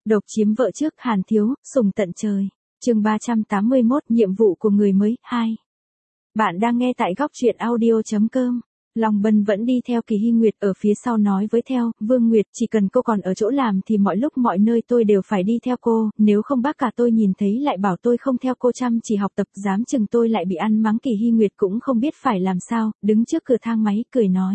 Độc chiếm vợ trước Hàn Thiếu, sùng tận trời. Chương 381 nhiệm vụ của người mới 2. Bạn đang nghe tại góc truyện audio.com. Long Bân vẫn đi theo Kỳ Hy Nguyệt ở phía sau nói với theo, Vương Nguyệt chỉ cần cô còn ở chỗ làm thì mọi lúc mọi nơi tôi đều phải đi theo cô, nếu không bác cả tôi nhìn thấy lại bảo tôi không theo cô chăm chỉ học tập dám chừng tôi lại bị ăn mắng. Kỳ Hy Nguyệt cũng không biết phải làm sao, đứng trước cửa thang máy cười nói.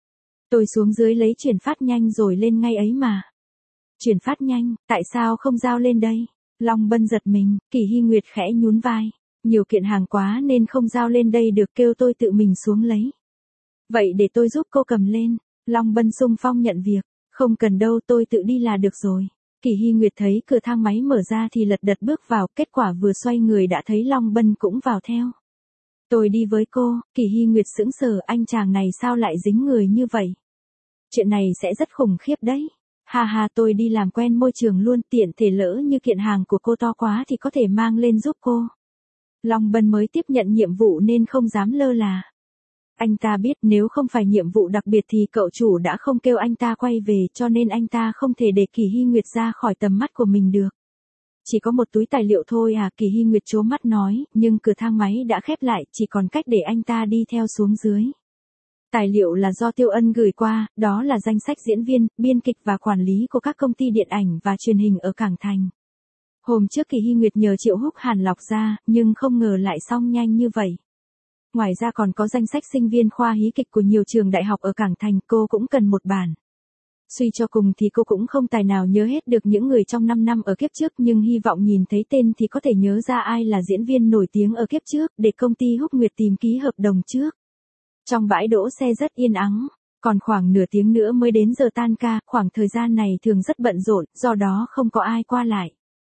Tôi xuống dưới lấy chuyển phát nhanh rồi lên ngay ấy mà. Chuyển phát nhanh, tại sao không giao lên đây? Long Bân giật mình, Kỳ Hy Nguyệt khẽ nhún vai. Nhiều kiện hàng quá nên không giao lên đây được, kêu tôi tự mình xuống lấy. Vậy để tôi giúp cô cầm lên. Long Bân xung phong nhận việc. Không cần đâu, tôi tự đi là được rồi. Kỳ Hy Nguyệt thấy cửa thang máy mở ra thì lật đật bước vào, kết quả vừa xoay người đã thấy Long Bân cũng vào theo. Tôi đi với cô. Kỳ Hy Nguyệt sững sờ, anh chàng này sao lại dính người như vậy? Chuyện này sẽ rất khủng khiếp đấy. Ha ha, tôi đi làm quen môi trường luôn, tiện thể lỡ như kiện hàng của cô to quá thì có thể mang lên giúp cô. Long Bân mới tiếp nhận nhiệm vụ nên không dám lơ là. Anh ta biết nếu không phải nhiệm vụ đặc biệt thì cậu chủ đã không kêu anh ta quay về, cho nên anh ta không thể để Kỳ Hy Nguyệt ra khỏi tầm mắt của mình được. Chỉ có một túi tài liệu thôi à? Kỳ Hy Nguyệt trố mắt nói, nhưng cửa thang máy đã khép lại, chỉ còn cách để anh ta đi theo xuống dưới. Tài liệu là do Tiêu Ân gửi qua, đó là danh sách diễn viên, biên kịch và quản lý của các công ty điện ảnh và truyền hình ở Cảng Thành. Hôm trước Kỳ Hy Nguyệt nhờ Triệu Húc Hàn lọc ra, nhưng không ngờ lại xong nhanh như vậy. Ngoài ra còn có danh sách sinh viên khoa hí kịch của nhiều trường đại học ở Cảng Thành, cô cũng cần một bản. Suy cho cùng thì cô cũng không tài nào nhớ hết được những người trong 5 năm ở kiếp trước, nhưng hy vọng nhìn thấy tên thì có thể nhớ ra ai là diễn viên nổi tiếng ở kiếp trước, để công ty Húc Nguyệt tìm ký hợp đồng trước. Trong bãi đỗ xe rất yên ắng, còn khoảng nửa tiếng nữa mới đến giờ tan ca, khoảng thời gian này thường rất bận rộn, do đó không có ai qua lại.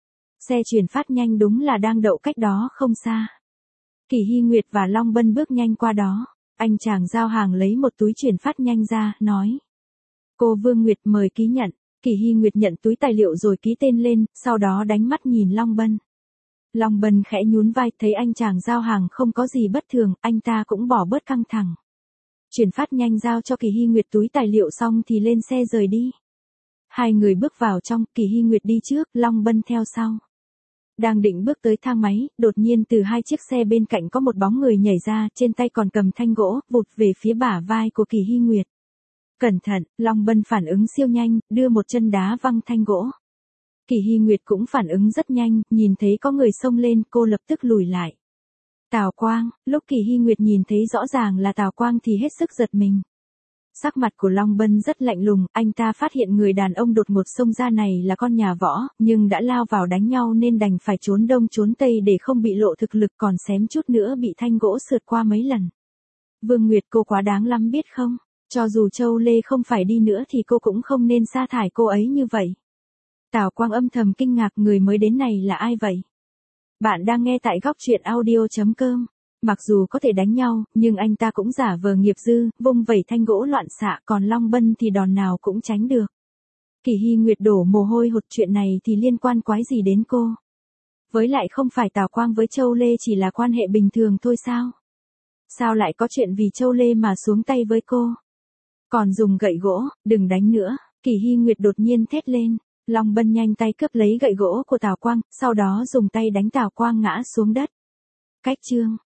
Xe chuyển phát nhanh đúng là đang đậu cách đó không xa. Kỳ Hy Nguyệt và Long Bân bước nhanh qua đó, anh chàng giao hàng lấy một túi chuyển phát nhanh ra, nói. Cô Vương Nguyệt mời ký nhận. Kỳ Hy Nguyệt nhận túi tài liệu rồi ký tên lên, sau đó đánh mắt nhìn Long Bân. Long Bân khẽ nhún vai, thấy anh chàng giao hàng không có gì bất thường, anh ta cũng bỏ bớt căng thẳng. Chuyển phát nhanh giao cho Kỳ Hy Nguyệt túi tài liệu xong thì lên xe rời đi. Hai người bước vào trong, Kỳ Hy Nguyệt đi trước, Long Bân theo sau. Đang định bước tới thang máy, đột nhiên từ hai chiếc xe bên cạnh có một bóng người nhảy ra, trên tay còn cầm thanh gỗ, vụt về phía bả vai của Kỳ Hy Nguyệt. Cẩn thận, Long Bân phản ứng siêu nhanh, đưa một chân đá văng thanh gỗ. Kỳ Hy Nguyệt cũng phản ứng rất nhanh, nhìn thấy có người xông lên, cô lập tức lùi lại. Tào Quang, lúc Kỳ Hy Nguyệt nhìn thấy rõ ràng là Tào Quang thì hết sức giật mình. Sắc mặt của Long Bân rất lạnh lùng, anh ta phát hiện người đàn ông đột ngột xông ra này là con nhà võ, nhưng đã lao vào đánh nhau nên đành phải trốn đông trốn tây để không bị lộ thực lực, còn xém chút nữa bị thanh gỗ sượt qua mấy lần. Vương Nguyệt, cô quá đáng lắm biết không? Cho dù Châu Lê không phải đi nữa thì cô cũng không nên sa thải cô ấy như vậy. Tào Quang âm thầm kinh ngạc, người mới đến này là ai vậy? Bạn đang nghe tại góc truyện audio.com. Mặc dù có thể đánh nhau, nhưng anh ta cũng giả vờ nghiệp dư, vung vẩy thanh gỗ loạn xạ, còn Long Bân thì đòn nào cũng tránh được. Kỳ Hy Nguyệt đổ mồ hôi hột, chuyện này thì liên quan quái gì đến cô? Với lại không phải Tào Quang với Châu Lê chỉ là quan hệ bình thường thôi sao? Sao lại có chuyện vì Châu Lê mà xuống tay với cô? Còn dùng gậy gỗ, đừng đánh nữa, Kỳ Hy Nguyệt đột nhiên thét lên. Long Bân nhanh tay cướp lấy gậy gỗ của Tào Quang, sau đó dùng tay đánh Tào Quang ngã xuống đất. Cách chương.